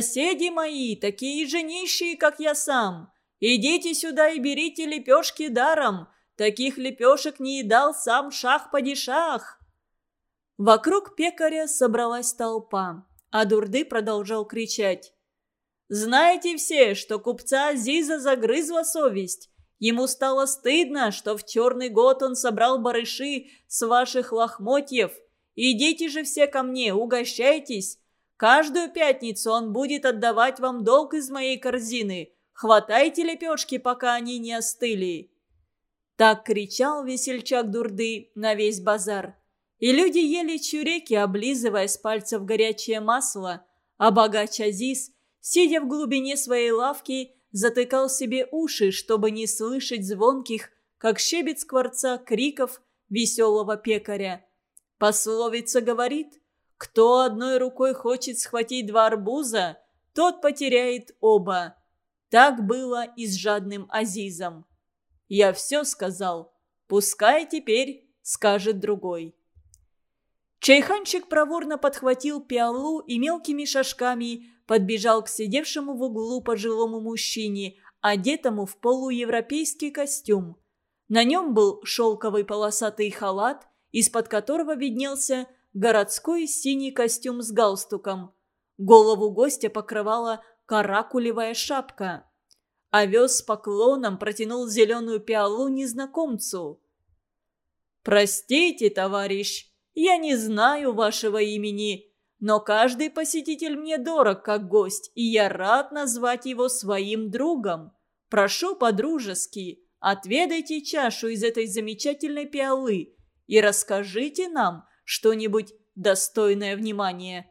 соседи мои, такие же нищие, как я сам. Идите сюда и берите лепешки даром. Таких лепешек не едал сам шах-падишах». Вокруг пекаря собралась толпа, а Дурды продолжал кричать: «Знаете все, что купца Азиза загрызла совесть. Ему стало стыдно, что в черный год он собрал барыши с ваших лохмотьев. Идите же все ко мне, угощайтесь. Каждую пятницу он будет отдавать вам долг из моей корзины. Хватайте лепешки, пока они не остыли». Так кричал весельчак Дурды на весь базар. И люди ели чуреки, облизывая с пальцев горячее масло, а богач Азиз, сидя в глубине своей лавки, затыкал себе уши, чтобы не слышать звонких, как щебет скворца, криков веселого пекаря. Пословица говорит: «Кто одной рукой хочет схватить два арбуза, тот потеряет оба». Так было и с жадным Азизом. «Я все сказал, пускай теперь скажет другой». Чайханчик проворно подхватил пиалу и мелкими шажками подбежал к сидевшему в углу пожилому мужчине, одетому в полуевропейский костюм. На нем был шелковый полосатый халат, из-под которого виднелся городской синий костюм с галстуком. Голову гостя покрывала каракулевая шапка. Овес с поклоном протянул зеленую пиалу незнакомцу. «Простите, товарищ, я не знаю вашего имени, но каждый посетитель мне дорог как гость, и я рад назвать его своим другом. Прошу по-дружески, отведайте чашу из этой замечательной пиалы и расскажите нам что-нибудь достойное внимания».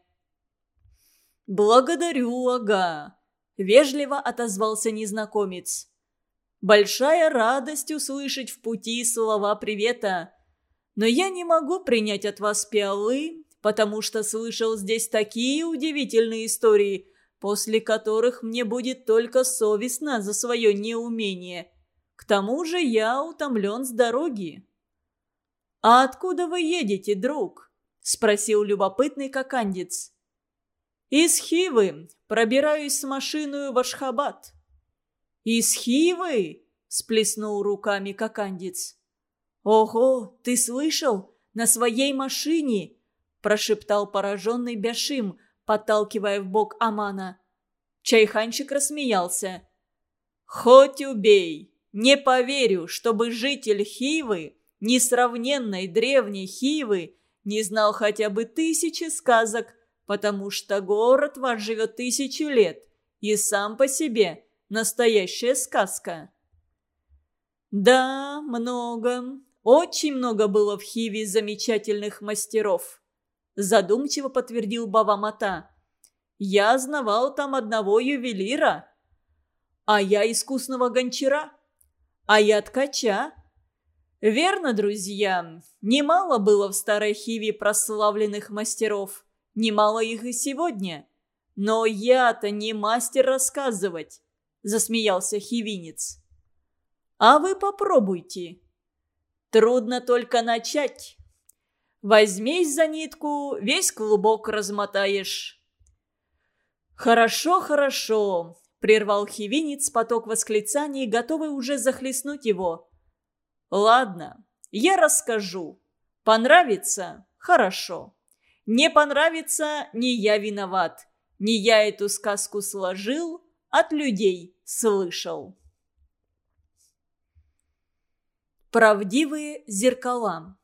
«Благодарю, ага», — вежливо отозвался незнакомец. «Большая радость услышать в пути слова привета. Но я не могу принять от вас пиалы, потому что слышал здесь такие удивительные истории, после которых мне будет только совестно за свое неумение. К тому же я утомлен с дороги». «А откуда вы едете, друг?» – спросил любопытный кокандец. «Из Хивы. Пробираюсь с машиной в Ашхабад». «Из Хивы?» – сплеснул руками кокандец. «Ого, ты слышал? На своей машине!» – прошептал пораженный Бяшим, подталкивая в бок Амана. Чайханчик рассмеялся. «Хоть убей! Не поверю, чтобы житель Хивы, несравненной древней Хивы, не знал хотя бы 1000 сказок, потому что город ваш живет 1000 лет, и сам по себе настоящая сказка». «Да, много, очень много было в Хиве замечательных мастеров», задумчиво подтвердил Бава Мата. «Я знавал там одного ювелира, а я искусного гончара, а я ткача». Верно, друзья, немало было в старой Хиве прославленных мастеров, немало их и сегодня. Но я-то не мастер рассказывать, засмеялся хивинец. А вы попробуйте. Трудно только начать. Возьмись за нитку, весь клубок размотаешь. «Хорошо, хорошо», — прервал хивинец поток восклицаний, готовый уже захлестнуть его. «Ладно, я расскажу. Понравится – хорошо. Не понравится – не я виноват. Не я эту сказку сложил, от людей слышал». Правдивые зеркала.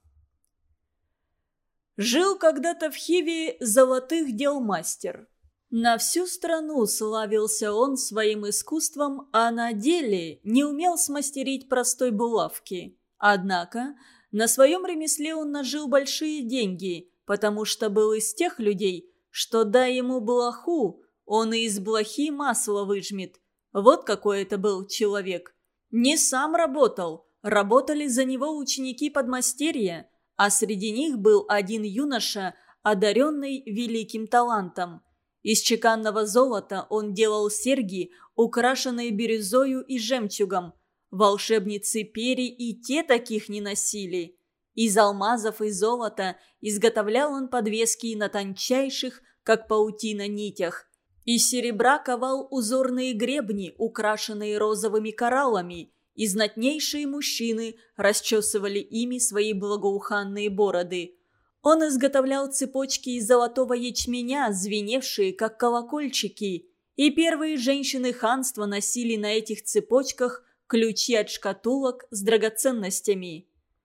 Жил когда-то в Хиве золотых дел мастер. На всю страну славился он своим искусством, а на деле не умел смастерить простой булавки. Однако на своем ремесле он нажил большие деньги, потому что был из тех людей, что дай ему блоху, он и из блохи масло выжмет. Вот какой это был человек. Не сам работал, работали за него ученики подмастерья, а среди них был один юноша, одаренный великим талантом. Из чеканного золота он делал серьги, украшенные бирюзою и жемчугом. Волшебницы Пери и те таких не носили. Из алмазов и золота изготовлял он подвески на тончайших, как паутина, нитях. Из серебра ковал узорные гребни, украшенные розовыми кораллами, и знатнейшие мужчины расчесывали ими свои благоуханные бороды. Он изготовлял цепочки из золотого ячменя, звеневшие, как колокольчики, и первые женщины ханства носили на этих цепочках ключи от шкатулок с драгоценностями.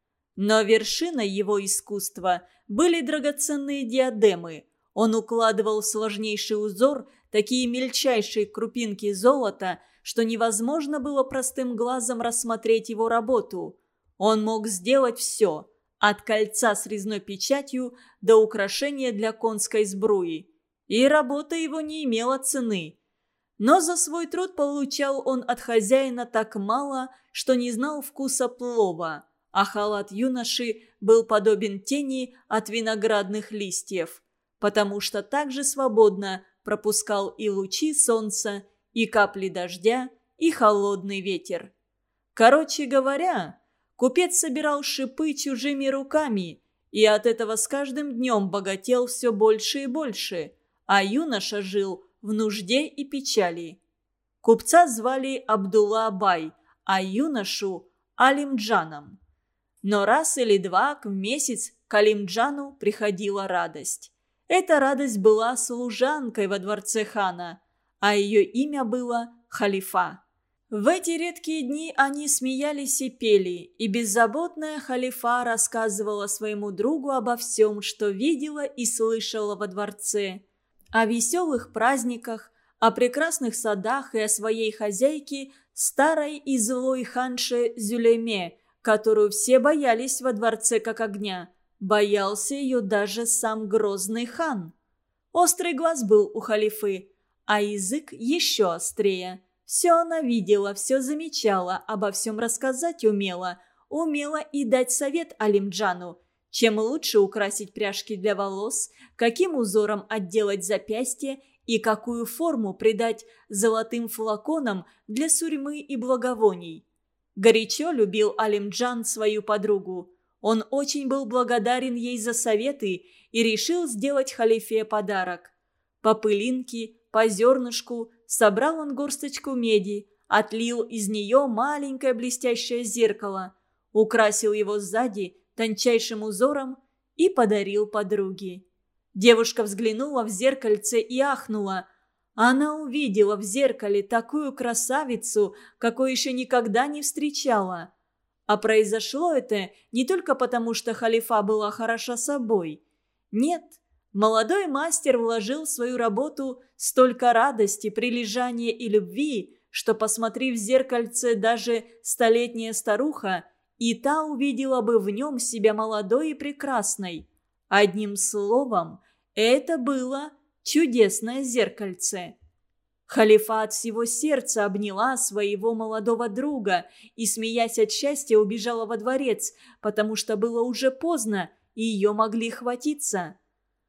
Но вершиной его искусства были драгоценные диадемы. Он укладывал в сложнейший узор такие мельчайшие крупинки золота, что невозможно было простым глазом рассмотреть его работу. Он мог сделать все, от кольца с резной печатью до украшения для конской сбруи. И работа его не имела цены. Но за свой труд получал он от хозяина так мало, что не знал вкуса плова, а халат юноши был подобен тени от виноградных листьев, потому что так же свободно пропускал и лучи солнца, и капли дождя, и холодный ветер. Короче говоря, купец собирал шипы чужими руками, и от этого с каждым днем богател все больше и больше, а юноша жил в нужде и печали. Купца звали Абдулла-бай, а юношу – Алимджаном. Но раз или два в месяц к Алимджану приходила радость. Эта радость была служанкой во дворце хана, а ее имя было Халифа. В эти редкие дни они смеялись и пели, и беззаботная Халифа рассказывала своему другу обо всем, что видела и слышала во дворце. О веселых праздниках, о прекрасных садах и о своей хозяйке, старой и злой ханше Зюлейме, которую все боялись во дворце как огня. Боялся ее даже сам грозный хан. Острый глаз был у халифы, а язык еще острее. Все она видела, все замечала, обо всем рассказать умела. Умела и дать совет Алимджану. Чем лучше украсить пряжки для волос, каким узором отделать запястье и какую форму придать золотым флаконам для сурьмы и благовоний. Горячо любил Алимджан свою подругу. Он очень был благодарен ей за советы и решил сделать халифе подарок. По пылинке, по зернышку собрал он горсточку меди, отлил из нее маленькое блестящее зеркало, украсил его сзади тончайшим узором и подарил подруге. Девушка взглянула в зеркальце и ахнула. Она увидела в зеркале такую красавицу, какой еще никогда не встречала. А произошло это не только потому, что халифа была хороша собой. Нет, молодой мастер вложил в свою работу столько радости, прилежания и любви, что, посмотрев в зеркальце даже столетняя старуха, и та увидела бы в нем себя молодой и прекрасной. Одним словом, это было чудесное зеркальце. Халифа от всего сердца обняла своего молодого друга и, смеясь от счастья, убежала во дворец, потому что было уже поздно, и ее могли хватиться.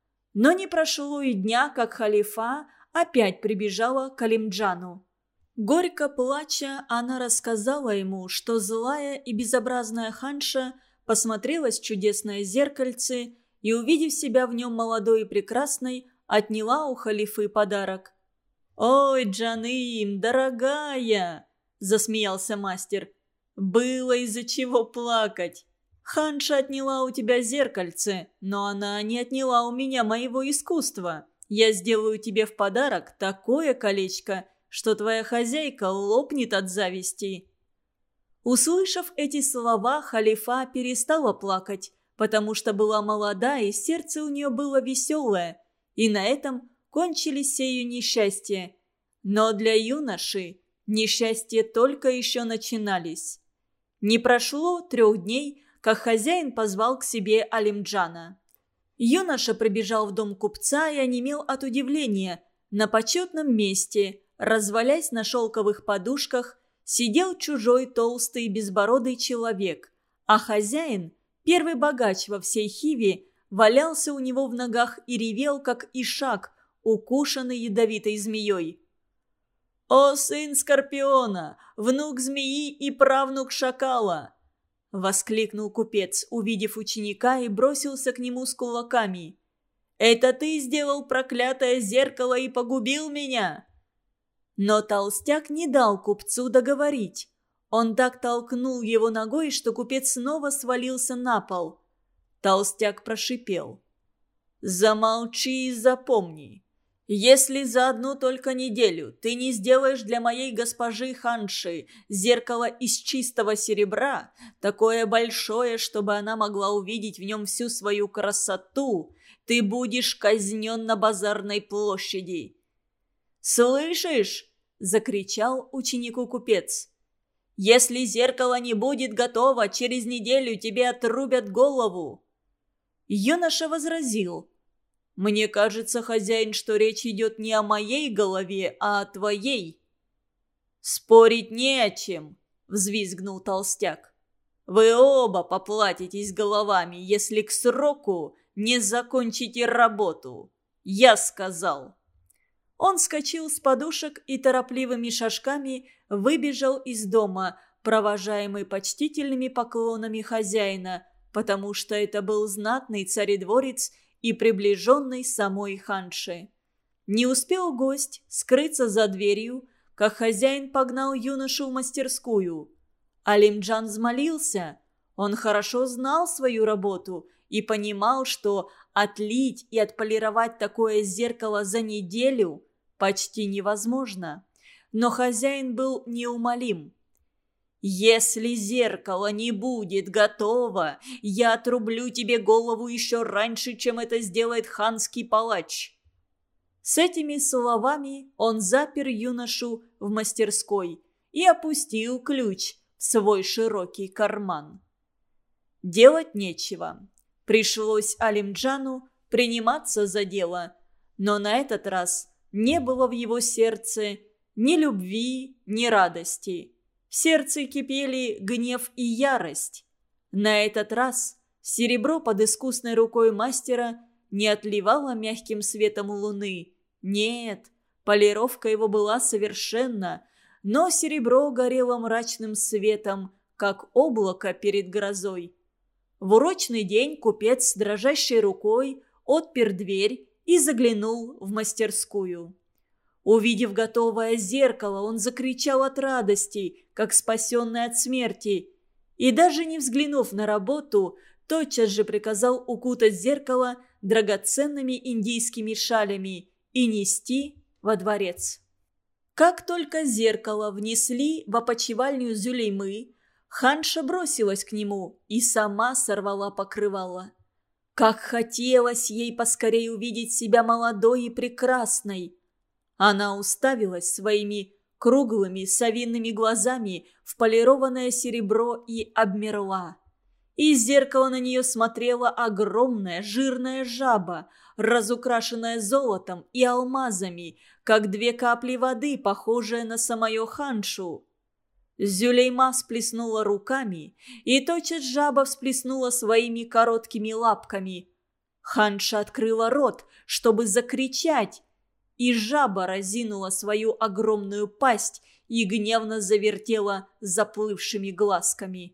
Но не прошло и дня, как халифа опять прибежала к Алимджану. Горько плача, она рассказала ему, что злая и безобразная ханша посмотрелась в чудесное зеркальце и, увидев себя в нем молодой и прекрасной, отняла у халифы подарок. «Ой, Джаным, дорогая!» – засмеялся мастер. «Было из-за чего плакать. Ханша отняла у тебя зеркальце, но она не отняла у меня моего искусства. Я сделаю тебе в подарок такое колечко, что твоя хозяйка лопнет от зависти». Услышав эти слова, халифа перестала плакать, потому что была молода и сердце у нее было веселое, и на этом кончились все ее несчастья. Но для юноши несчастья только еще начинались. Не прошло 3 дней, как хозяин позвал к себе Алимджана. Юноша прибежал в дом купца и онемел от удивления. На почетном месте, развалясь на шелковых подушках, сидел чужой толстый безбородый человек, а хозяин, первый богач во всей Хиве, валялся у него в ногах и ревел, как ишак, укушенный ядовитой змеей. «О, сын Скорпиона, внук змеи и правнук шакала!» — воскликнул купец, увидев ученика, и бросился к нему с кулаками. Это ты сделал проклятое зеркало и погубил меня!» Но толстяк не дал купцу договорить. Он так толкнул его ногой, что купец снова свалился на пол. Толстяк прошипел: «Замолчи и запомни. Если за одну только неделю ты не сделаешь для моей госпожи ханши зеркало из чистого серебра, такое большое, чтобы она могла увидеть в нем всю свою красоту, ты будешь казнен на базарной площади». «Слышишь?» – закричал ученику купец. «Если зеркало не будет готово, через неделю тебе отрубят голову». Юноша возразил: «Мне кажется, хозяин, что речь идет не о моей голове, а о твоей». «Спорить не о чем», – взвизгнул толстяк. «Вы оба поплатитесь головами, если к сроку не закончите работу. Я сказал». Он вскочил с подушек и торопливыми шажками выбежал из дома, провожаемый почтительными поклонами хозяина, потому что это был знатный царедворец и приближенный самой ханши. Не успел гость скрыться за дверью, как хозяин погнал юношу в мастерскую. Алимджан взмолился. Он хорошо знал свою работу и понимал, что отлить и отполировать такое зеркало за неделю почти невозможно. Но хозяин был неумолим. «Если зеркало не будет готово, я отрублю тебе голову еще раньше, чем это сделает ханский палач». С этими словами он запер юношу в мастерской и опустил ключ в свой широкий карман. Делать нечего. Пришлось Алимджану приниматься за дело, но на этот раз не было в его сердце ни любви, ни радости. В сердце кипели гнев и ярость. На этот раз серебро под искусной рукой мастера не отливало мягким светом луны. Нет, полировка его была совершенна, но серебро горело мрачным светом, как облако перед грозой. В урочный день купец с дрожащей рукой отпер дверь и заглянул в мастерскую. Увидев готовое зеркало, он закричал от радости, как спасенный от смерти, и даже не взглянув на работу, тотчас же приказал укутать зеркало драгоценными индийскими шалями и нести во дворец. Как только зеркало внесли в опочивальню Зулеймы, ханша бросилась к нему и сама сорвала покрывало. Как хотелось ей поскорее увидеть себя молодой и прекрасной! Она уставилась своими круглыми совиными глазами в полированное серебро и обмерла. Из зеркала на нее смотрела огромная жирная жаба, разукрашенная золотом и алмазами, как две капли воды, похожая на самую ханшу. Зулейма всплеснула руками, и тотчас жаба всплеснула своими короткими лапками. Ханша открыла рот, чтобы закричать, и жаба разинула свою огромную пасть и гневно завертела заплывшими глазками.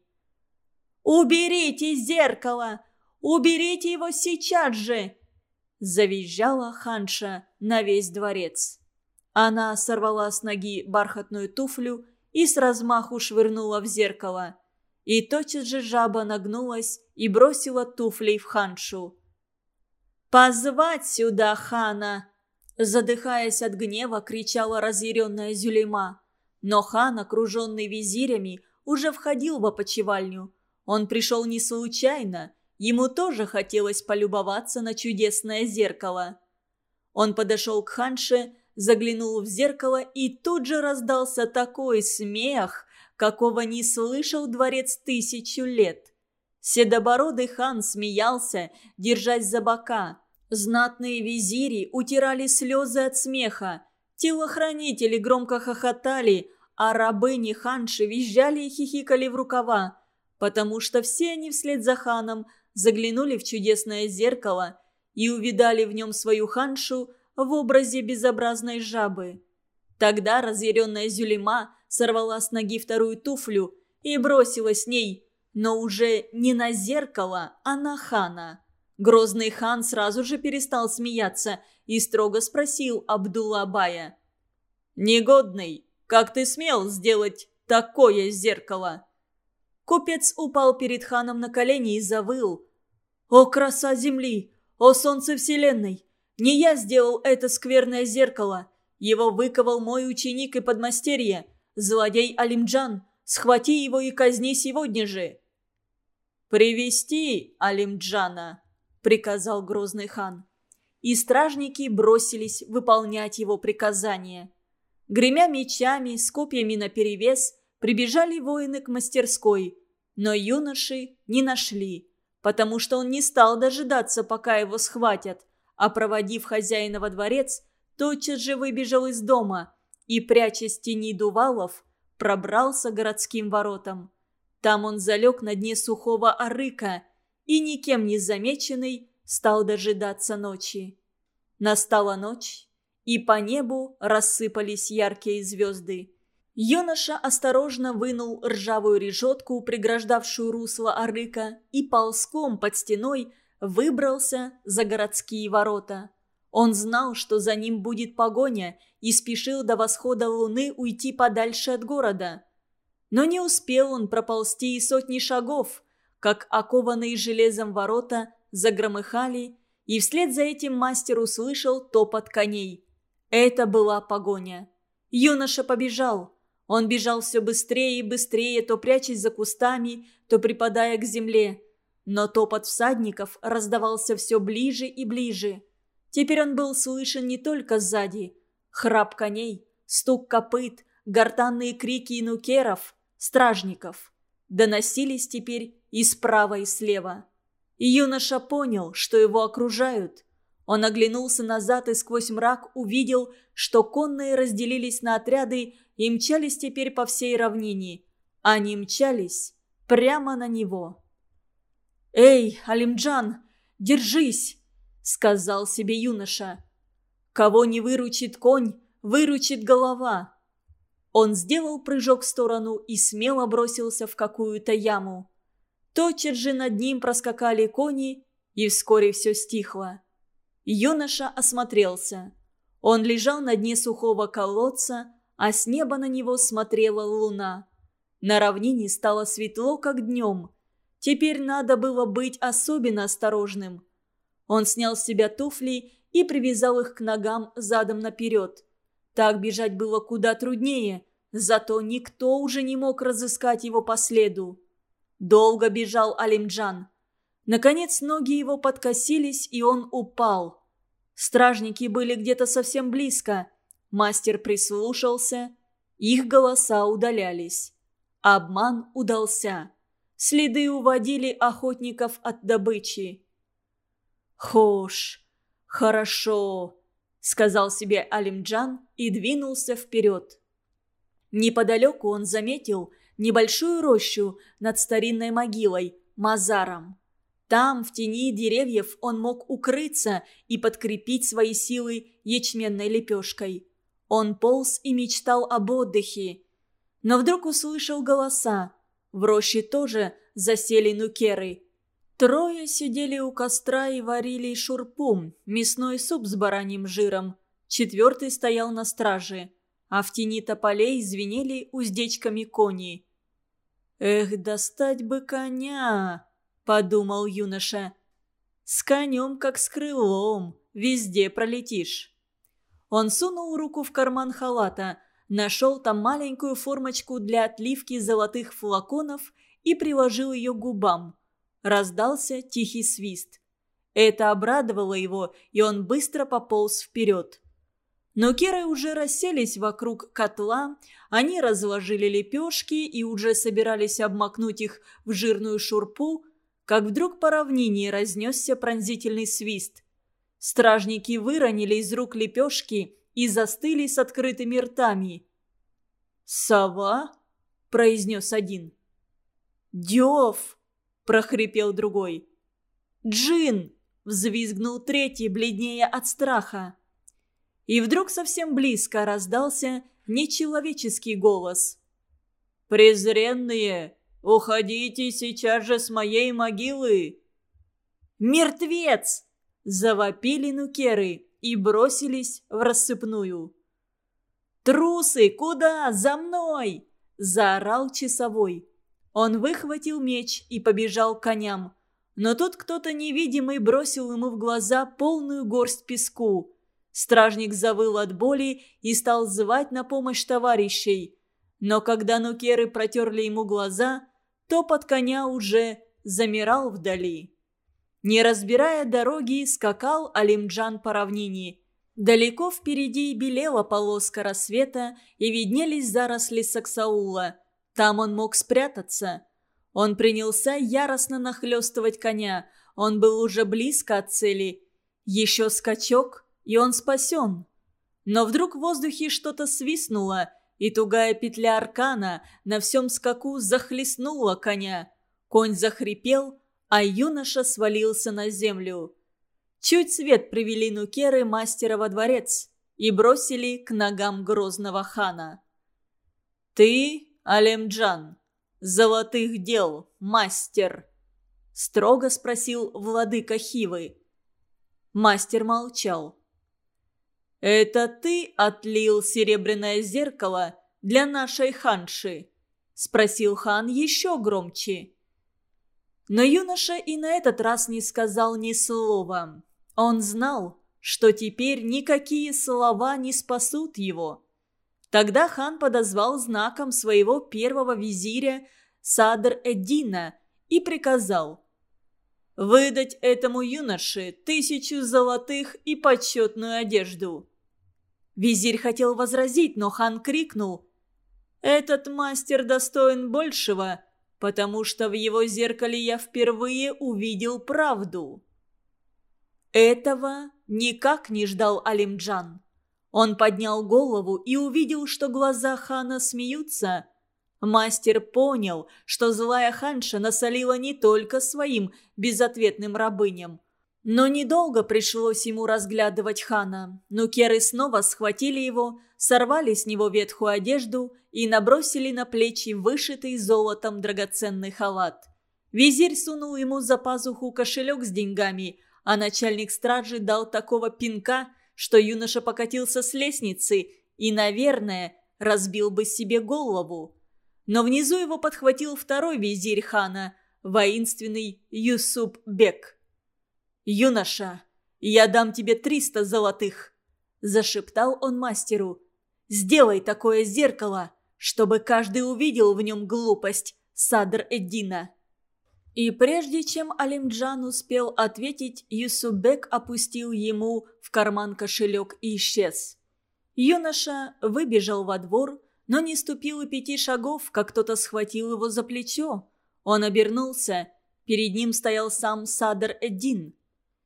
«Уберите зеркало! Уберите его сейчас же!» завизжала ханша на весь дворец. Она сорвала с ноги бархатную туфлю и с размаху швырнула в зеркало. И тотчас же жаба нагнулась и бросила туфлей в ханшу. «Позвать сюда хана!» Задыхаясь от гнева, кричала разъяренная Зулейма. Но хан, окруженный визирями, уже входил в опочивальню. Он пришел не случайно, ему тоже хотелось полюбоваться на чудесное зеркало. Он подошел к ханше, заглянул в зеркало, и тут же раздался такой смех, какого не слышал дворец 1000 лет. Седобородый хан смеялся, держась за бока. Знатные визири утирали слезы от смеха. Телохранители громко хохотали, а рабыни ханши визжали и хихикали в рукава, потому что все они вслед за ханом заглянули в чудесное зеркало и увидали в нем свою ханшу в образе безобразной жабы. Тогда разъяренная Зулейма сорвала с ноги вторую туфлю и бросилась с ней, но уже не на зеркало, а на хана. Грозный хан сразу же перестал смеяться и строго спросил Абдулла-бая: «Негодный, как ты смел сделать такое зеркало?» Купец упал перед ханом на колени и завыл: «О, краса земли! О, солнце вселенной! Не я сделал это скверное зеркало! Его выковал мой ученик и подмастерье, злодей Алимджан! Схвати его и казни сегодня же!» «Привести Алимджана!» – приказал грозный хан. И стражники бросились выполнять его приказание. Гремя мечами, с копьями наперевес, прибежали воины к мастерской, но юноши не нашли, потому что он не стал дожидаться, пока его схватят, а, проводив хозяина во дворец, тотчас же выбежал из дома и, прячась в тени дувалов, пробрался к городским воротам. Там он залег на дне сухого арыка и, никем не замеченный, стал дожидаться ночи. Настала ночь, и по небу рассыпались яркие звезды. Юноша осторожно вынул ржавую решетку, преграждавшую русло арыка, и ползком под стеной выбрался за городские ворота. Он знал, что за ним будет погоня, и спешил до восхода луны уйти подальше от города. Но не успел он проползти и сотни шагов, как окованные железом ворота загромыхали, и вслед за этим мастер услышал топот коней. Это была погоня. Юноша побежал. Он бежал все быстрее и быстрее, то прячась за кустами, то припадая к земле. Но топот всадников раздавался все ближе и ближе. Теперь он был слышен не только сзади. Храп коней, стук копыт, гортанные крики нукеров, стражников доносились теперь и справа, и слева. И юноша понял, что его окружают. Он оглянулся назад и сквозь мрак увидел, что конные разделились на отряды и мчались теперь по всей равнине. Они мчались прямо на него. «Эй, Алимджан, держись!» — сказал себе юноша. «Кого не выручит конь, выручит голова». Он сделал прыжок в сторону и смело бросился в какую-то яму. Тотчас же над ним проскакали кони, и вскоре все стихло. Юноша осмотрелся. Он лежал на дне сухого колодца, а с неба на него смотрела луна. На равнине стало светло, как днем. Теперь надо было быть особенно осторожным. Он снял с себя туфли и привязал их к ногам задом наперед. Так бежать было куда труднее, зато никто уже не мог разыскать его по следу. Долго бежал Алимджан. Наконец ноги его подкосились, и он упал. Стражники были где-то совсем близко. Мастер прислушался. Их голоса удалялись. Обман удался. Следы уводили охотников от добычи. «Хош, хорошо», — сказал себе Алимджан и двинулся вперед. Неподалеку он заметил небольшую рощу над старинной могилой, мазаром. Там, в тени деревьев, он мог укрыться и подкрепить свои силы ячменной лепешкой. Он полз и мечтал об отдыхе. Но вдруг услышал голоса. В роще тоже засели нукеры. Трое сидели у костра и варили шурпум, мясной суп с бараньим жиром. Четвертый стоял на страже, а в тени тополей звенели уздечками кони. «Эх, достать бы коня!» – подумал юноша. «С конем, как с крылом, везде пролетишь». Он сунул руку в карман халата, нашел там маленькую формочку для отливки золотых флаконов и приложил ее к губам. Раздался тихий свист. Это обрадовало его, и он быстро пополз вперед. Нукеры уже расселись вокруг котла, они разложили лепешки и уже собирались обмакнуть их в жирную шурпу, как вдруг по равнине разнесся пронзительный свист. Стражники выронили из рук лепешки и застыли с открытыми ртами. «Сова?» – произнес один. «Дёв!» – прохрипел другой. «Джин!» – взвизгнул третий, бледнее от страха. И вдруг совсем близко раздался нечеловеческий голос. «Презренные, уходите сейчас же с моей могилы!» «Мертвец!» – завопили нукеры и бросились в рассыпную. «Трусы, куда? За мной!» – заорал часовой. Он выхватил меч и побежал к коням. Но тут кто-то невидимый бросил ему в глаза полную горсть песку. Стражник завыл от боли и стал звать на помощь товарищей. Но когда нукеры протерли ему глаза, топот коня уже замирал вдали. Не разбирая дороги, скакал Алимджан по равнине. Далеко впереди белела полоска рассвета и виднелись заросли саксаула. Там он мог спрятаться. Он принялся яростно нахлестывать коня. Он был уже близко от цели. Еще скачок, и он спасен. Но вдруг в воздухе что-то свистнуло, и тугая петля аркана на всем скаку захлестнула коня. Конь захрипел, а юноша свалился на землю. Чуть свет привели нукеры мастера во дворец и бросили к ногам грозного хана. «Ты, Алимджан, золотых дел, мастер?» – строго спросил владыка Хивы. Мастер молчал. «Это ты отлил серебряное зеркало для нашей ханши?» – спросил хан еще громче. Но юноша и на этот раз не сказал ни слова. Он знал, что теперь никакие слова не спасут его. Тогда хан подозвал знаком своего первого визиря Садр-эд-Дина и приказал выдать этому юноше 1000 золотых и почетную одежду. Визирь хотел возразить, но хан крикнул: «Этот мастер достоин большего, потому что в его зеркале я впервые увидел правду». Этого никак не ждал Алимджан. Он поднял голову и увидел, что глаза хана смеются. Мастер понял, что злая ханша насолила не только своим безответным рабыням. Но недолго пришлось ему разглядывать хана. Нукеры снова схватили его, сорвали с него ветхую одежду и набросили на плечи вышитый золотом драгоценный халат. Визирь сунул ему за пазуху кошелек с деньгами, а начальник стражи дал такого пинка, что юноша покатился с лестницы и, наверное, разбил бы себе голову. Но внизу его подхватил второй визирь хана, воинственный Юсуп-бек. «Юноша, я дам тебе 300 золотых», – зашептал он мастеру. «Сделай такое зеркало, чтобы каждый увидел в нем глупость Садр-эд-Дина». И прежде чем Алимджан успел ответить, Юсуп-бек опустил ему в карман кошелек и исчез. Юноша выбежал во двор, но не ступил и 5 шагов, как кто-то схватил его за плечо. Он обернулся. Перед ним стоял сам Садр-эд-Дин.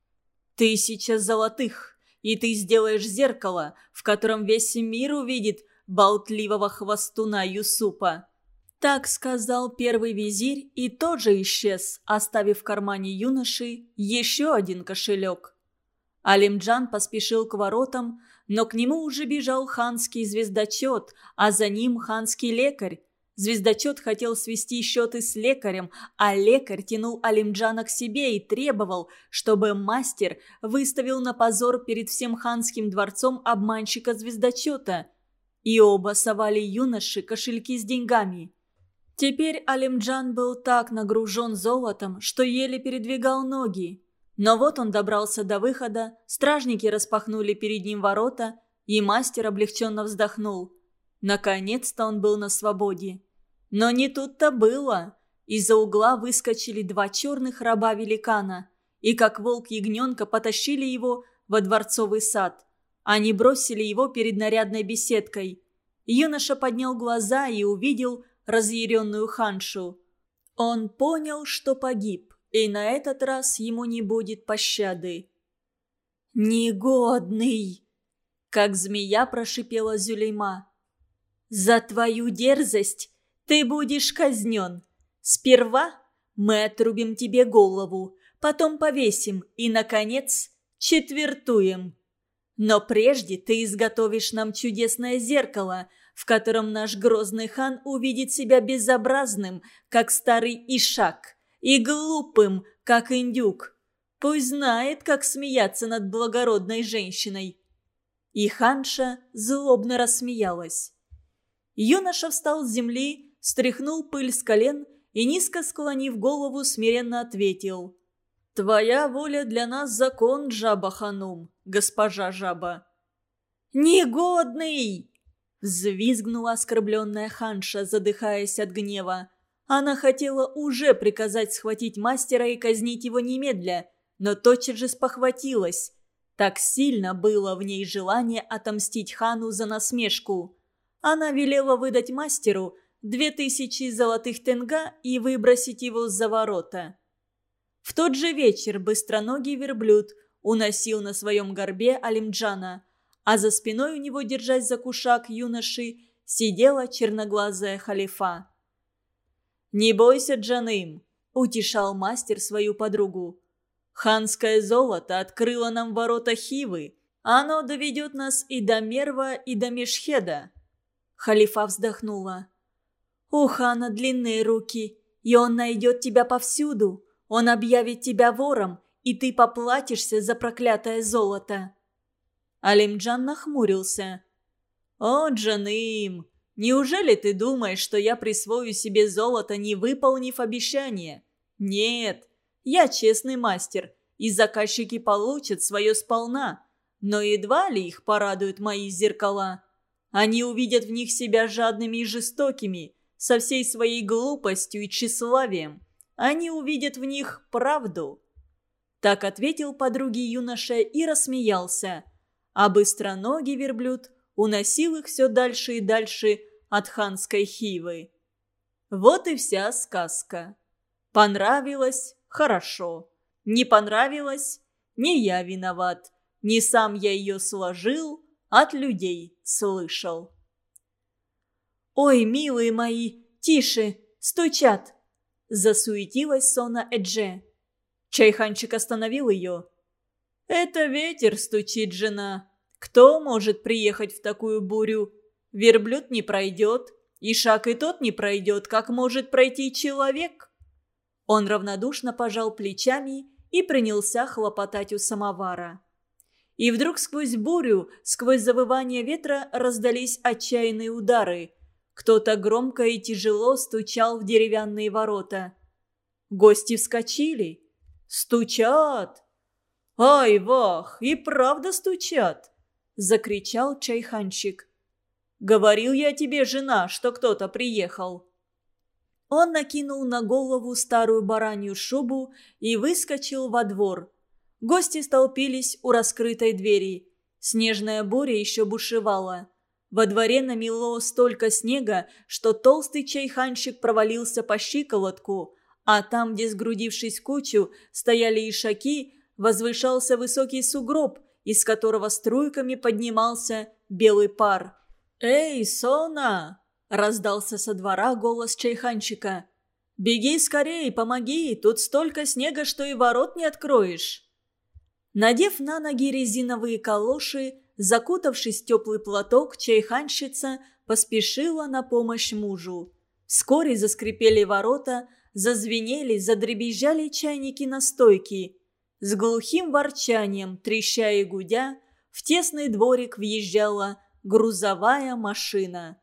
1000 золотых, и ты сделаешь зеркало, в котором весь мир увидит болтливого хвостуна Юсупа. Так сказал первый визирь и тоже исчез, оставив в кармане юноши еще один кошелек. Алимджан поспешил к воротам, но к нему уже бежал ханский звездочет, а за ним ханский лекарь. Звездочет хотел свести счеты с лекарем, а лекарь тянул Алимджана к себе и требовал, чтобы мастер выставил на позор перед всем ханским дворцом обманщика звездочета. И оба совали юноше кошельки с деньгами. Теперь Алимджан был так нагружен золотом, что еле передвигал ноги. Но вот он добрался до выхода, стражники распахнули перед ним ворота, и мастер облегченно вздохнул. Наконец-то он был на свободе. Но не тут-то было. Из-за угла выскочили 2 черных раба-великана, и как волк ягненка потащили его во дворцовый сад. Они бросили его перед нарядной беседкой. Юноша поднял глаза и увидел разъяренную ханшу. Он понял, что погиб, и на этот раз ему не будет пощады. «Негодный!» – как змея прошипела Зулейма. «За твою дерзость ты будешь казнен. Сперва мы отрубим тебе голову, потом повесим и, наконец, четвертуем. Но прежде ты изготовишь нам чудесное зеркало, в котором наш грозный хан увидит себя безобразным, как старый ишак, и глупым, как индюк. Пусть знает, как смеяться над благородной женщиной». И ханша злобно рассмеялась. Юноша встал с земли, стряхнул пыль с колен и, низко склонив голову, смиренно ответил: «Твоя воля для нас закон, Жаба-ханум, госпожа Жаба». «Негодный!» – взвизгнула оскорбленная ханша, задыхаясь от гнева. Она хотела уже приказать схватить мастера и казнить его немедля, но тотчас же спохватилась. Так сильно было в ней желание отомстить хану за насмешку. Она велела выдать мастеру 2000 золотых тенга и выбросить его за ворота. В тот же вечер быстроногий верблюд уносил на своем горбе Алимджана, а за спиной у него, держась за кушак юноши, сидела черноглазая халифа. «Не бойся, Джаным», – утешал мастер свою подругу. «Ханское золото открыло нам ворота Хивы. Оно доведет нас и до Мерва, и до Мешхеда». Халифа вздохнула. «У хана длинные руки, и он найдет тебя повсюду. Он объявит тебя вором, и ты поплатишься за проклятое золото». Алимджан нахмурился. «О, Джаным, неужели ты думаешь, что я присвою себе золото, не выполнив обещание? Нет, я честный мастер, и заказчики получат свое сполна, но едва ли их порадуют мои зеркала. Они увидят в них себя жадными и жестокими, со всей своей глупостью и тщеславием. Они увидят в них правду». Так ответил подруге юноша и рассмеялся, а быстроногий верблюд уносил их все дальше и дальше от ханской Хивы. Вот и вся сказка. Понравилось – хорошо. Не понравилось – не я виноват. Не сам я ее сложил, от людей слышал. «Ой, милые мои, тише, стучат!» Засуетилась Сона Эдже. Чайханчик остановил ее. «Это ветер стучит, жена. Кто может приехать в такую бурю? Верблюд не пройдет, и шаг и тот не пройдет, как может пройти человек». Он равнодушно пожал плечами и принялся хлопотать у самовара. И вдруг сквозь бурю, сквозь завывание ветра раздались отчаянные удары. Кто-то громко и тяжело стучал в деревянные ворота. Гости вскочили. «Стучат!» «Ай, вах, и правда стучат!» – закричал чайханщик. «Говорил я тебе, жена, что кто-то приехал». Он накинул на голову старую баранью шубу и выскочил во двор. Гости столпились у раскрытой двери. Снежная буря еще бушевала. Во дворе намело столько снега, что толстый чайханщик провалился по щиколотку, а там, где, сгрудившись в кучу, стояли ишаки, возвышался высокий сугроб, из которого струйками поднимался белый пар. «Эй, Сона!» – раздался со двора голос чайханщика. «Беги скорей, помоги, тут столько снега, что и ворот не откроешь». Надев на ноги резиновые калоши, закутавшись в теплый платок, чайханщица поспешила на помощь мужу. Вскоре заскрипели ворота, зазвенели, задребезжали чайники на стойке. С глухим ворчанием, треща и гудя, в тесный дворик въезжала грузовая машина.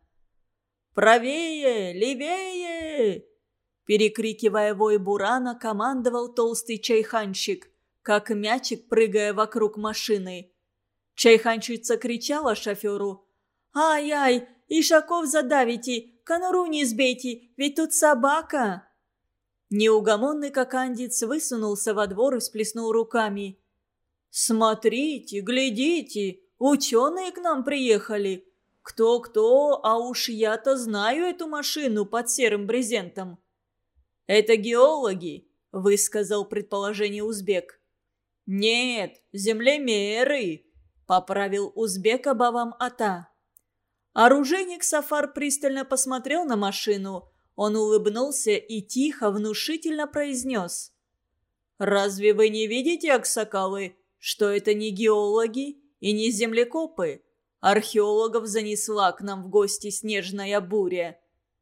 «Правее! Левее!» Перекрикивая вой бурана, командовал толстый чайханщик, как мячик, прыгая вокруг машины. Чайханщица кричала шоферу: «Ай-ай, ишаков задавите, конуру не сбейте, ведь тут собака!» Неугомонный кокандец высунулся во двор и всплеснул руками. «Смотрите, глядите, ученые к нам приехали. Кто-кто, а уж я-то знаю эту машину под серым брезентом». «Это геологи», — высказал предположение узбек. «Нет, землемеры», — поправил узбека Бавам-ата. Оружейник Сафар пристально посмотрел на машину. Он улыбнулся и тихо, внушительно произнес: «Разве вы не видите, аксакалы, что это не геологи и не землекопы? Археологов занесла к нам в гости снежная буря».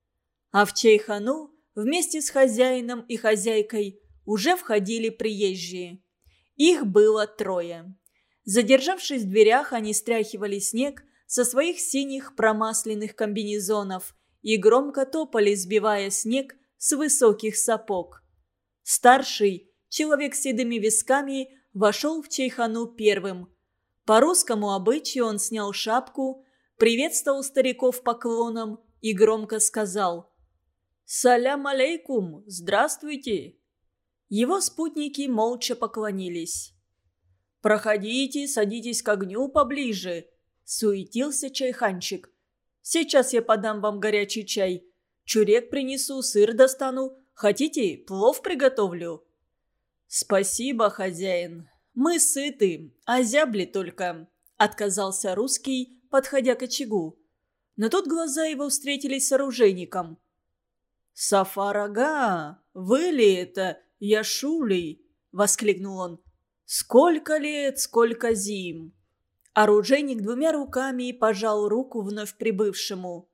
А в Чайхану вместе с хозяином и хозяйкой уже входили приезжие. Их было 3. Задержавшись в дверях, они стряхивали снег со своих синих промасленных комбинезонов и громко топали, сбивая снег с высоких сапог. Старший, человек с седыми висками, вошел в чайхану первым. По русскому обычаю он снял шапку, приветствовал стариков поклоном и громко сказал: «Салям алейкум! Здравствуйте!» Его спутники молча поклонились. «Проходите, садитесь к огню поближе», — суетился чайханчик. «Сейчас я подам вам горячий чай. Чурек принесу, сыр достану. Хотите, плов приготовлю?» «Спасибо, хозяин. Мы сыты, а зябли только», — отказался русский, подходя к очагу. Но тут глаза его встретились с оружейником. «Сафар ага, вы ли это, Яшулей?» — воскликнул он. «Сколько лет, сколько зим!» Оружейник 2 руками пожал руку вновь прибывшему.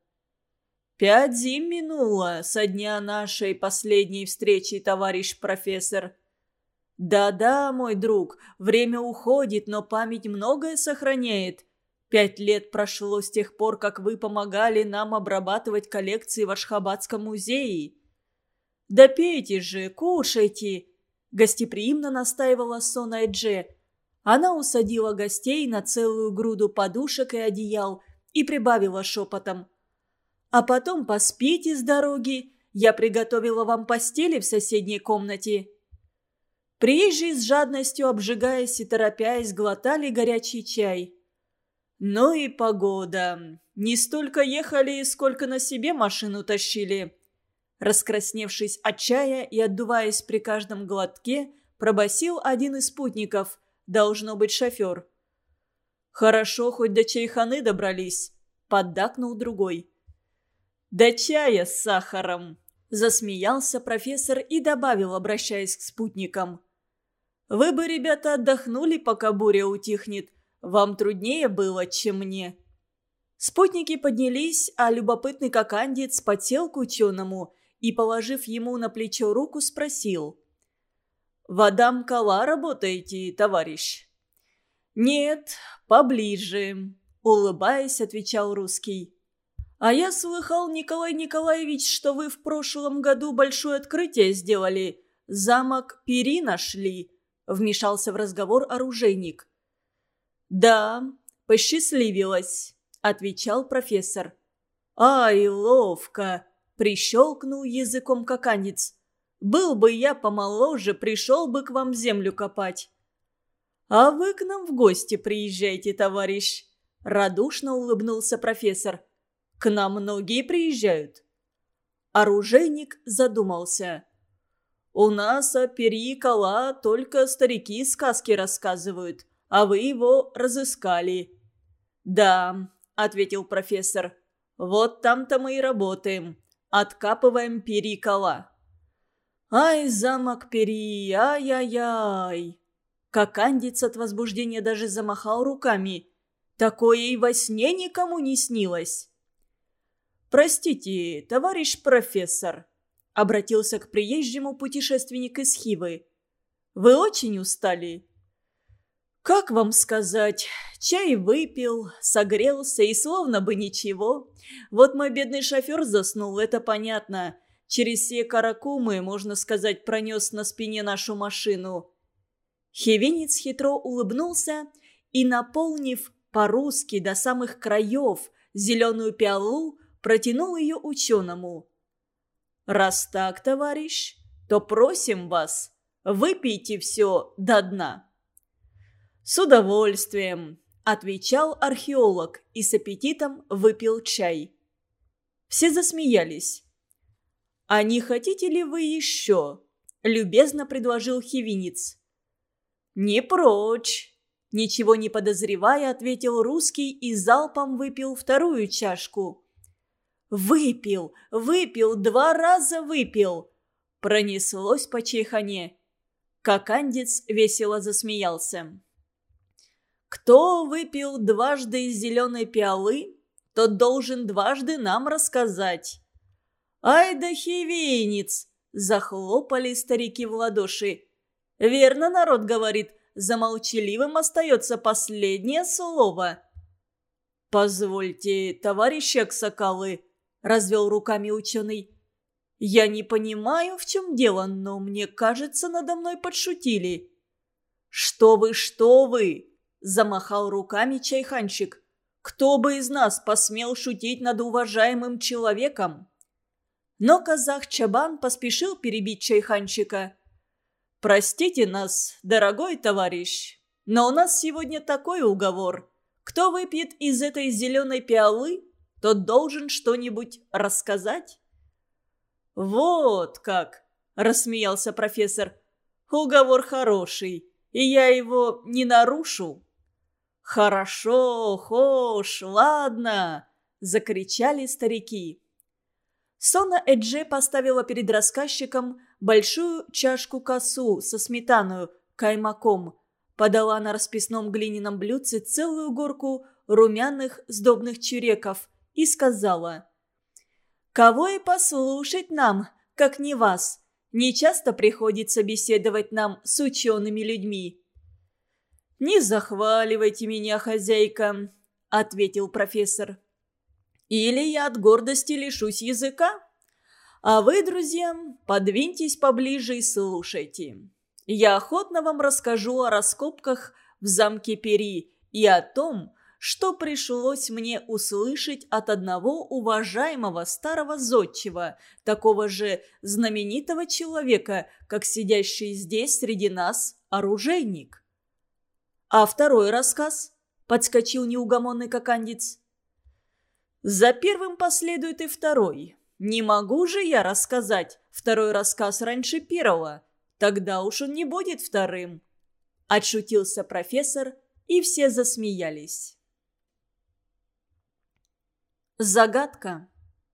5 зим минуло со дня нашей последней встречи, товарищ профессор. Да-да, мой друг, время уходит, но память многое сохраняет. 5 лет прошло с тех пор, как вы помогали нам обрабатывать коллекции в Ашхабадском музее. Да пейте же, кушайте, гостеприимно настаивала Сона Эдже. Она усадила гостей на целую груду подушек и одеял и прибавила шепотом: «А потом поспите с дороги, я приготовила вам постели в соседней комнате». Приезжие с жадностью, обжигаясь и торопясь, глотали горячий чай. «Ну и погода. Не столько ехали, сколько на себе машину тащили». Раскрасневшись от чая и отдуваясь при каждом глотке, пробасил один из спутников, должно быть шофер. «Хорошо, хоть до чайханы добрались», — поддакнул другой. «До чая с сахаром», — засмеялся профессор и добавил, обращаясь к спутникам. «Вы бы, ребята, отдохнули, пока буря утихнет. Вам труднее было, чем мне». Спутники поднялись, а любопытный кокандец подсел к ученому и, положив ему на плечо руку, спросил: «В Адам-Кала работаете, товарищ?» «Нет, поближе», — улыбаясь, отвечал русский. «А я слыхал, Николай Николаевич, что вы в прошлом году большое открытие сделали. Замок Пири нашли», — вмешался в разговор оружейник. «Да, посчастливилось», — отвечал профессор. «Ай, ловко!» — прищелкнул языком коканец. «Был бы я помоложе, пришел бы к вам землю копать». «А вы к нам в гости приезжайте, товарищ», — радушно улыбнулся профессор. «К нам многие приезжают». Оружейник задумался. «У нас о Пири Кала только старики сказки рассказывают, а вы его разыскали». «Да», — ответил профессор, — «вот там-то мы и работаем. Откапываем Пири Кала». «Ай, замок Пири, ай-яй-яй!» Кокандец от возбуждения даже замахал руками. Такое и во сне никому не снилось. «Простите, товарищ профессор», — обратился к приезжему путешественник из Хивы. «Вы очень устали?» «Как вам сказать? Чай выпил, согрелся и словно бы ничего. Вот мой бедный шофер заснул, это понятно. Через все каракумы, можно сказать, пронес на спине нашу машину». Хивинец хитро улыбнулся и, наполнив по-русски до самых краев зеленую пиалу, протянул ее ученому. «Раз так, товарищ, то просим вас, выпейте все до дна». «С удовольствием», — отвечал археолог и с аппетитом выпил чай. Все засмеялись. «А не хотите ли вы еще?» — любезно предложил Хивинец. «Не прочь», — ничего не подозревая, ответил русский и залпом выпил вторую чашку. «Выпил, 2 раза выпил!» — пронеслось по чайхане. Кокандец весело засмеялся. «Кто выпил дважды из зеленой пиалы, тот должен дважды нам рассказать». «Ай да хивинец!» — захлопали старики в ладоши. «Верно народ говорит, за молчаливым остается последнее слово». «Позвольте, товарищи аксакалы», – развел руками ученый. «Я не понимаю, в чем дело, но мне кажется, надо мной подшутили». «Что вы!» – замахал руками чайханщик. «Кто бы из нас посмел шутить над уважаемым человеком?» Но казах-чабан поспешил перебить чайханщика. «Простите нас, дорогой товарищ, но у нас сегодня такой уговор. Кто выпьет из этой зеленой пиалы, тот должен что-нибудь рассказать». «Вот как!» – рассмеялся профессор. «Уговор хороший, и я его не нарушу». «Хорошо, хош, ладно!» – закричали старики. Сона Эдже поставила перед рассказчиком большую чашку касу со сметаной, каймаком, подала на расписном глиняном блюдце целую горку румяных сдобных чуреков и сказала: «Кого и послушать нам, как не вас? Не часто приходится беседовать нам с учеными людьми». «Не захваливайте меня, хозяйка», — ответил профессор. «Или я от гордости лишусь языка. А вы, друзья, подвиньтесь поближе и слушайте. Я охотно вам расскажу о раскопках в замке Пери и о том, что пришлось мне услышать от одного уважаемого старого зодчего, такого же знаменитого человека, как сидящий здесь среди нас оружейник». «А второй рассказ?» – подскочил неугомонный кокандец. «За первым последует и второй. Не могу же я рассказать второй рассказ раньше первого. Тогда уж он не будет вторым». Отшутился профессор, и все засмеялись. Загадка.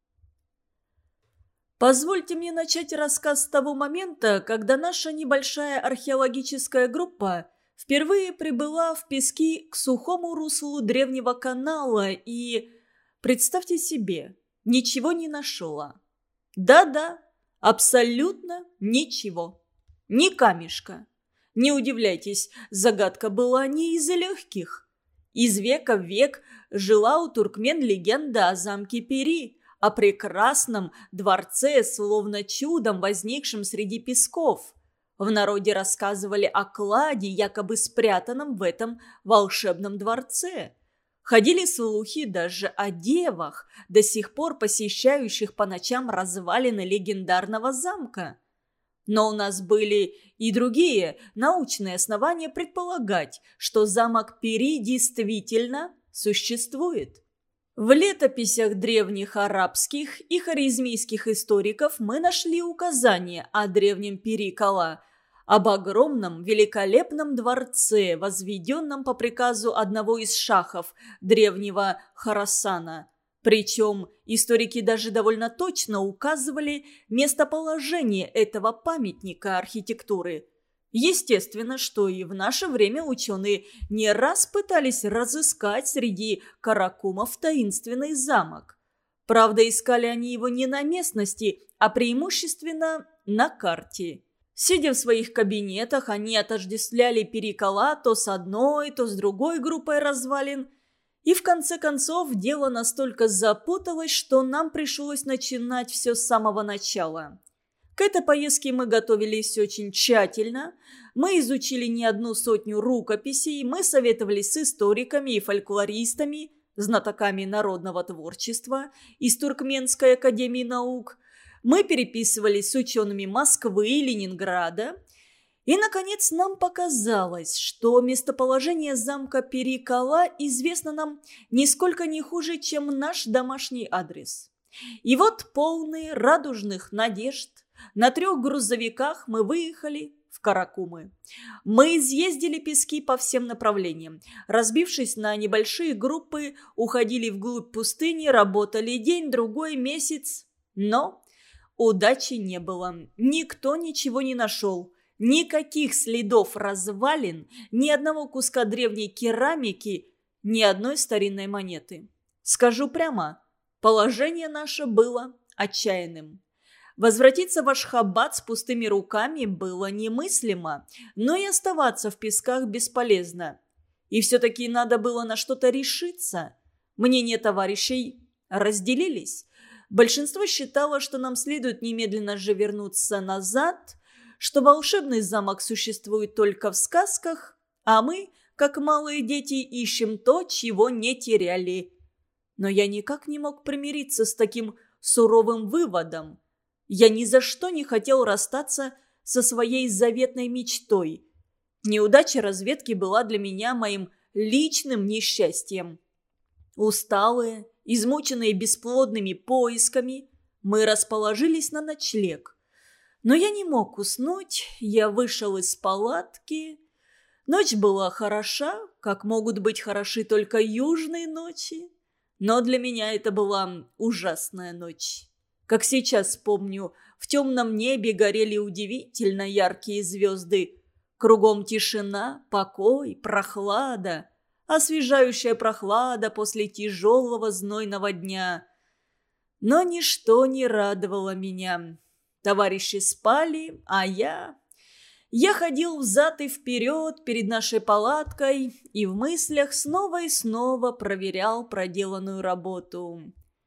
Позвольте мне начать рассказ с того момента, когда наша небольшая археологическая группа впервые прибыла в пески к сухому руслу древнего канала и, представьте себе, ничего не нашла. Да-да, абсолютно ничего. Ни камешка. Не удивляйтесь, загадка была не из легких. Из века в век жила у туркмен легенда о замке Пери, о прекрасном дворце, словно чудом возникшем среди песков. В народе рассказывали о кладе, якобы спрятанном в этом волшебном дворце. Ходили слухи даже о девах, до сих пор посещающих по ночам развалины легендарного замка. Но у нас были и другие научные основания предполагать, что замок Пери действительно существует. В летописях древних арабских и хорезмийских историков мы нашли указание о древнем Пери-Кала, об огромном великолепном дворце, возведенном по приказу одного из шахов древнего Хорасана. Причем историки даже довольно точно указывали местоположение этого памятника архитектуры. Естественно, что и в наше время ученые не раз пытались разыскать среди каракумов таинственный замок. Правда, искали они его не на местности, а преимущественно на карте. Сидя в своих кабинетах, они отождествляли Пери-Кала то с одной, то с другой группой развалин. И в конце концов дело настолько запуталось, что нам пришлось начинать все с самого начала. К этой поездке мы готовились очень тщательно. Мы изучили не одну сотню рукописей, мы советовались с историками и фольклористами, знатоками народного творчества из Туркменской академии наук. Мы переписывались с учеными Москвы и Ленинграда. И, наконец, нам показалось, что местоположение замка Пери-Кала известно нам нисколько не хуже, чем наш домашний адрес. И вот, полные радужных надежд, на 3 грузовиках мы выехали в Каракумы. Мы изъездили пески по всем направлениям. Разбившись на небольшие группы, уходили вглубь пустыни, работали день, другой, месяц. Но удачи не было. Никто ничего не нашел. Никаких следов развалин, ни одного куска древней керамики, ни одной старинной монеты. Скажу прямо, положение наше было отчаянным. Возвратиться в Ашхабад с пустыми руками было немыслимо, но и оставаться в песках бесполезно. И все-таки надо было на что-то решиться. Мнения товарищей разделились. Большинство считало, что нам следует немедленно же вернуться назад, что волшебный замок существует только в сказках, а мы, как малые дети, ищем то, чего не теряли. Но я никак не мог примириться с таким суровым выводом. Я ни за что не хотел расстаться со своей заветной мечтой. Неудача разведки была для меня моим личным несчастьем. Усталые, измученные бесплодными поисками, мы расположились на ночлег. Но я не мог уснуть, я вышел из палатки. Ночь была хороша, как могут быть хороши только южные ночи. Но для меня это была ужасная ночь. Как сейчас помню, в темном небе горели удивительно яркие звезды. Кругом тишина, покой, прохлада. Освежающая прохлада после тяжелого знойного дня. Но ничто не радовало меня. Товарищи спали, а я ходил взад и вперед перед нашей палаткой и в мыслях снова и снова проверял проделанную работу.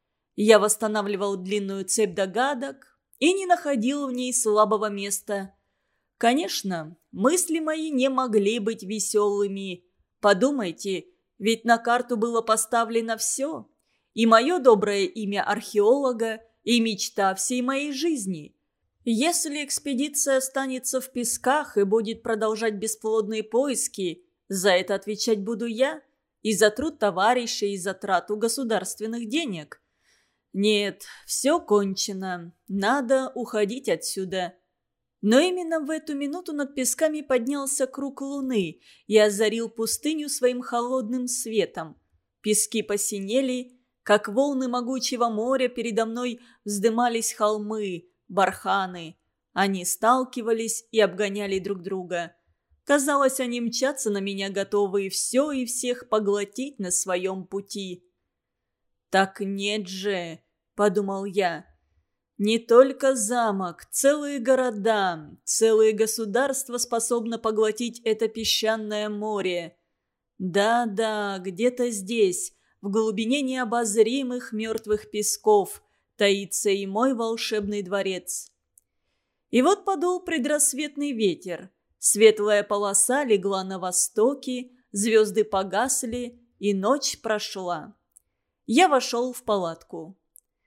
Я восстанавливал длинную цепь догадок и не находил в ней слабого места. Конечно, мысли мои не могли быть веселыми. Подумайте, ведь на карту было поставлено все. И мое доброе имя археолога, и мечта всей моей жизни. Если экспедиция останется в песках и будет продолжать бесплодные поиски, за это отвечать буду я, и за труд товарищей, и за трату государственных денег. Нет, все кончено, надо уходить отсюда. Но именно в эту минуту над песками поднялся круг луны и озарил пустыню своим холодным светом. Пески посинели, как волны могучего моря, передо мной вздымались холмы, барханы. Они сталкивались и обгоняли друг друга. Казалось, они мчатся на меня, готовые все и всех поглотить на своем пути. «Так нет же», — подумал я, — «не только замок, целые города, целые государства способны поглотить это песчаное море. Да-да, где-то здесь, в глубине необозримых мертвых песков, таится и мой волшебный дворец». И вот подул предрассветный ветер. Светлая полоса легла на востоке, звезды погасли, и ночь прошла. Я вошел в палатку.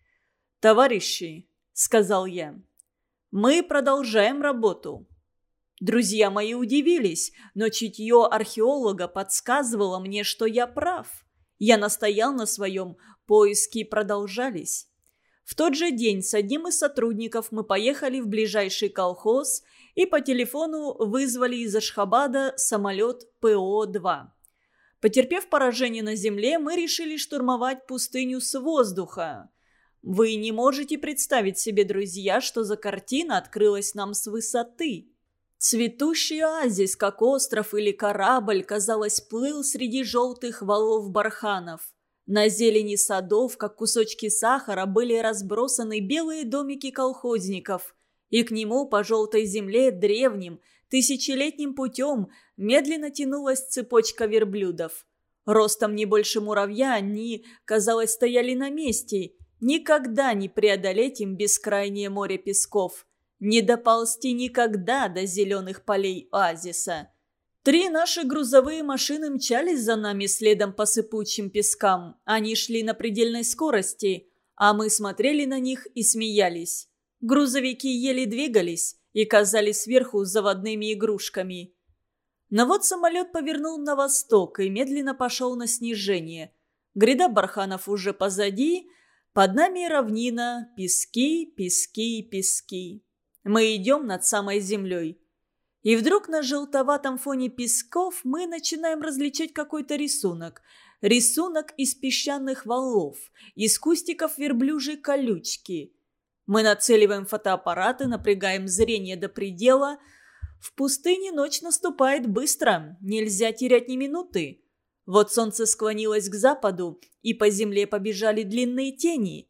«Товарищи», — сказал я, — «мы продолжаем работу». Друзья мои удивились, но чутье археолога подсказывало мне, что я прав. Я настоял на своем, поиски продолжались. В тот же день с одним из сотрудников мы поехали в ближайший колхоз и по телефону вызвали из Ашхабада самолет ПО-2. Потерпев поражение на земле, мы решили штурмовать пустыню с воздуха. Вы не можете представить себе, друзья, что за картина открылась нам с высоты. Цветущий оазис, как остров или корабль, казалось, плыл среди желтых валов барханов. На зелени садов, как кусочки сахара, были разбросаны белые домики колхозников, и к нему по желтой земле древним, тысячелетним путем медленно тянулась цепочка верблюдов. Ростом не больше муравья они, казалось, стояли на месте. Никогда не преодолеть им бескрайнее море песков. Не доползти никогда до зеленых полей оазиса. 3 наши грузовые машины мчались за нами следом по сыпучим пескам. Они шли на предельной скорости, а мы смотрели на них и смеялись. Грузовики еле двигались и казались сверху заводными игрушками. Но вот самолет повернул на восток и медленно пошел на снижение. Гряда барханов уже позади, под нами равнина, пески, пески, пески. Мы идем над самой землей. И вдруг на желтоватом фоне песков мы начинаем различать какой-то рисунок. Рисунок из песчаных валов, из кустиков верблюжьей колючки. Мы нацеливаем фотоаппараты, напрягаем зрение до предела. В пустыне ночь наступает быстро, нельзя терять ни минуты. Вот солнце склонилось к западу, и по земле побежали длинные тени.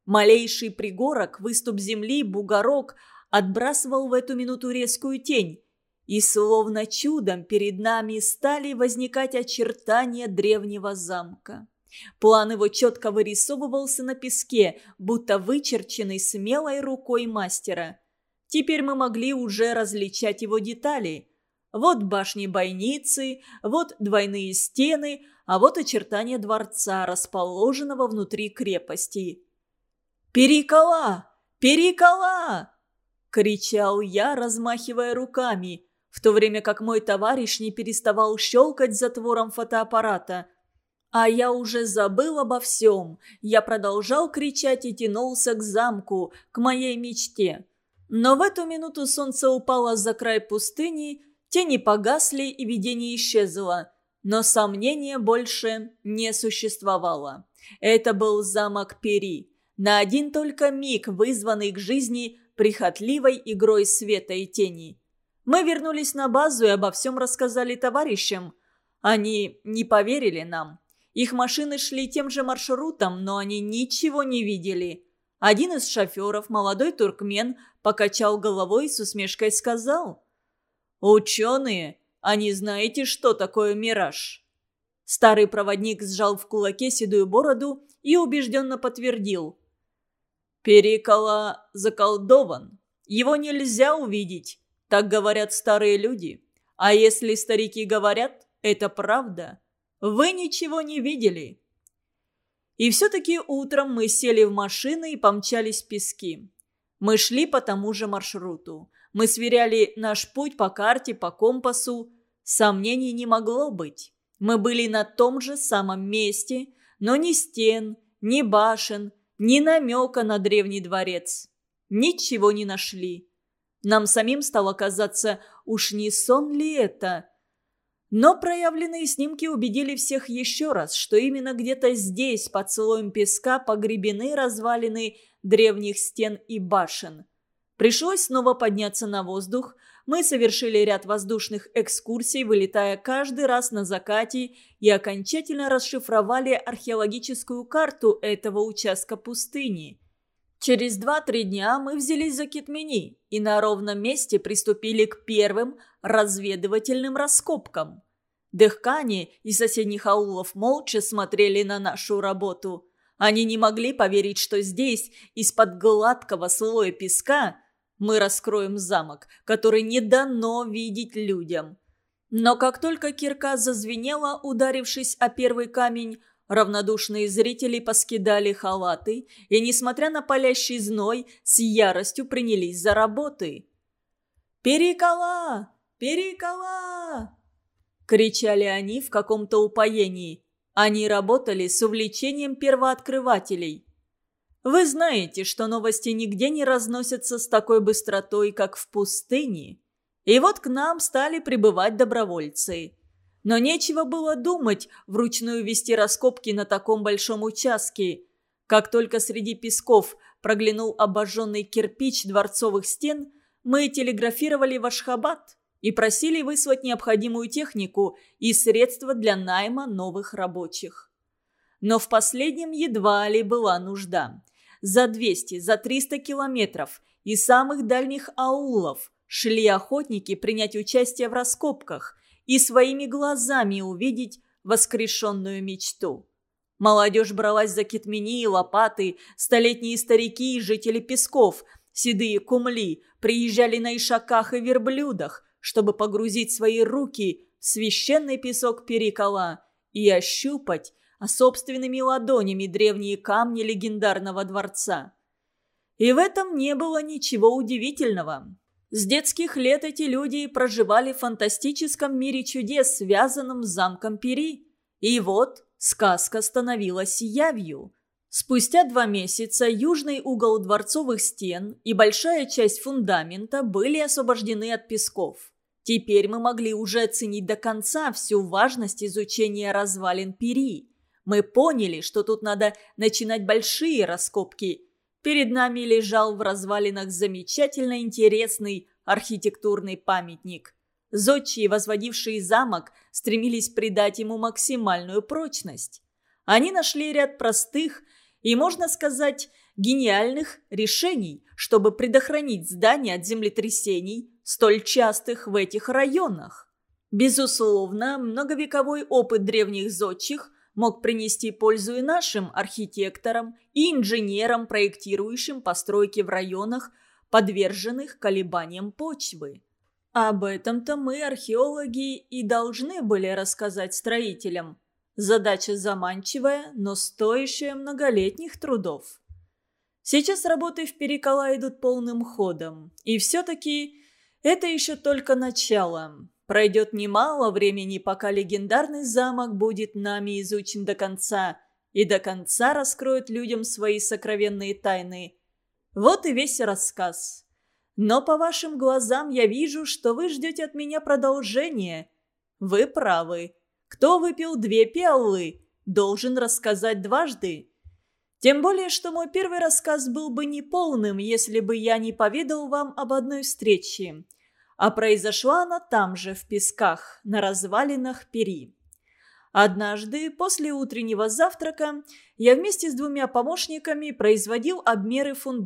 Малейший пригорок, выступ земли, бугорок отбрасывал в эту минуту резкую тень. И словно чудом перед нами стали возникать очертания древнего замка. План его четко вырисовывался на песке, будто вычерченный смелой рукой мастера. Теперь мы могли уже различать его детали. Вот башни-бойницы, вот двойные стены, а вот очертания дворца, расположенного внутри крепости. «Перикола! Перикола!» – кричал я, размахивая руками, в то время как мой товарищ не переставал щелкать затвором фотоаппарата. А я уже забыл обо всем. Я продолжал кричать и тянулся к замку, к моей мечте. Но в эту минуту солнце упало за край пустыни, тени погасли и видение исчезло. Но сомнения больше не существовало. Это был замок Пери. На один только миг вызванный к жизни прихотливой игрой света и тени. Мы вернулись на базу и обо всем рассказали товарищам. Они не поверили нам. Их машины шли тем же маршрутом, но они ничего не видели. Один из шоферов, молодой туркмен, покачал головой и с усмешкой сказал: «Ученые, а не знаете, что такое мираж?» Старый проводник сжал в кулаке седую бороду и убежденно подтвердил: «Перикола заколдован. Его нельзя увидеть, так говорят старые люди. А если старики говорят, это правда. Вы ничего не видели». И все-таки утром мы сели в машины и помчались в пески. Мы шли по тому же маршруту. Мы сверяли наш путь по карте, по компасу. Сомнений не могло быть. Мы были на том же самом месте, но ни стен, ни башен, ни намека на древний дворец. Ничего не нашли. Нам самим стало казаться, уж не сон ли это? Но проявленные снимки убедили всех еще раз, что именно где-то здесь, под слоем песка, погребены развалины древних стен и башен. Пришлось снова подняться на воздух. Мы совершили ряд воздушных экскурсий, вылетая каждый раз на закате, и окончательно расшифровали археологическую карту этого участка пустыни. Через 2-3 дня мы взялись за Китмени и на ровном месте приступили к первым разведывательным раскопкам. Дехкани из соседних аулов молча смотрели на нашу работу. Они не могли поверить, что здесь, из-под гладкого слоя песка, мы раскроем замок, который не дано видеть людям. Но как только кирка зазвенела, ударившись о первый камень, равнодушные зрители поскидали халаты и, несмотря на палящий зной, с яростью принялись за работы. «Перикола! Перикола!» – кричали они в каком-то упоении. Они работали с увлечением первооткрывателей. Вы знаете, что новости нигде не разносятся с такой быстротой, как в пустыне. И вот к нам стали прибывать добровольцы. Но нечего было думать вручную вести раскопки на таком большом участке. Как только среди песков проглянул обожженный кирпич дворцовых стен, мы телеграфировали в Ашхабад и просили выслать необходимую технику и средства для найма новых рабочих. Но в последнем едва ли была нужда. За 200, за 300 километров из самых дальних аулов шли охотники принять участие в раскопках и своими глазами увидеть воскрешенную мечту. Молодежь бралась за китмени и лопаты, столетние старики и жители песков, седые кумли, приезжали на ишаках и верблюдах, чтобы погрузить свои руки в священный песок Перикола и ощупать собственными ладонями древние камни легендарного дворца. И в этом не было ничего удивительного. С детских лет эти люди проживали в фантастическом мире чудес, связанном с замком Пери. И вот сказка становилась явью. Спустя 2 месяца южный угол дворцовых стен и большая часть фундамента были освобождены от песков. Теперь мы могли уже оценить до конца всю важность изучения развалин Пери. Мы поняли, что тут надо начинать большие раскопки. Перед нами лежал в развалинах замечательно интересный архитектурный памятник. Зодчие, возводившие замок, стремились придать ему максимальную прочность. Они нашли ряд простых и, можно сказать, гениальных решений, чтобы предохранить здания от землетрясений, столь частых в этих районах. Безусловно, многовековой опыт древних зодчих мог принести пользу и нашим архитекторам, и инженерам, проектирующим постройки в районах, подверженных колебаниям почвы. Об этом-то мы, археологи, и должны были рассказать строителям. Задача заманчивая, но стоящая многолетних трудов. Сейчас работы в Перекала идут полным ходом. И все-таки это еще только начало. Пройдет немало времени, пока легендарный замок будет нами изучен до конца. И до конца раскроет людям свои сокровенные тайны. Вот и весь рассказ. Но по вашим глазам я вижу, что вы ждете от меня продолжения. Вы правы. Кто выпил 2 пиалы, должен рассказать дважды. Тем более, что мой первый рассказ был бы неполным, если бы я не поведал вам об одной встрече. А произошла она там же, в песках, на развалинах Пери. Однажды, после утреннего завтрака, я вместе с 2 помощниками производил обмеры фундамента